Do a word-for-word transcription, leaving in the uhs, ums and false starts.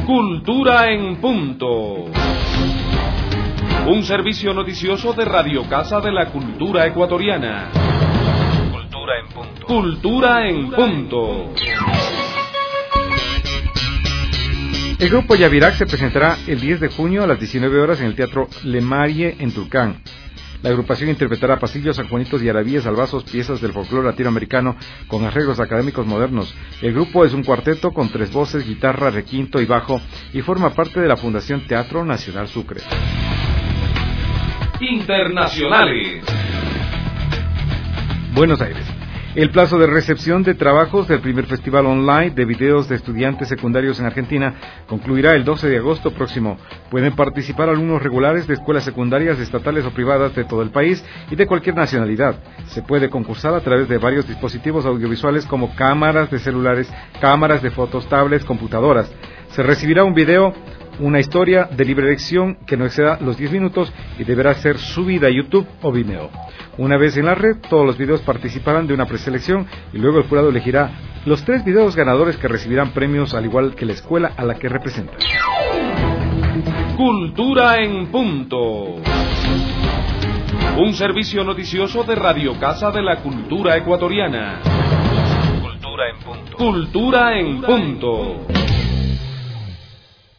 Cultura en punto. Un servicio noticioso de Radio Casa de la Cultura Ecuatoriana. Cultura en punto. Cultura en punto. El grupo Yavirac se presentará el diez de junio a las diecinueve horas en el Teatro Le Marie en Tulcán. La agrupación interpretará pasillos, sanjuanitos y arabíes, albazos, piezas del folclore latinoamericano con arreglos académicos modernos. El grupo es un cuarteto con tres voces, guitarra, requinto y bajo y forma parte de la Fundación Teatro Nacional Sucre. Internacionales. Buenos Aires. El plazo de recepción de trabajos del primer festival online de videos de estudiantes secundarios en Argentina concluirá el doce de agosto próximo. Pueden participar alumnos regulares de escuelas secundarias estatales o privadas de todo el país y de cualquier nacionalidad. Se puede concursar a través de varios dispositivos audiovisuales como cámaras de celulares, cámaras de fotos, tablets, computadoras. Se recibirá un video, una historia de libre elección que no exceda los diez minutos y deberá ser subida a YouTube o Vimeo. Una vez en la red, todos los videos participarán de una preselección y luego el jurado elegirá los tres videos ganadores que recibirán premios al igual que la escuela a la que representan. Cultura en punto. Un servicio noticioso de Radio Casa de la Cultura Ecuatoriana. Cultura en punto. Cultura en punto.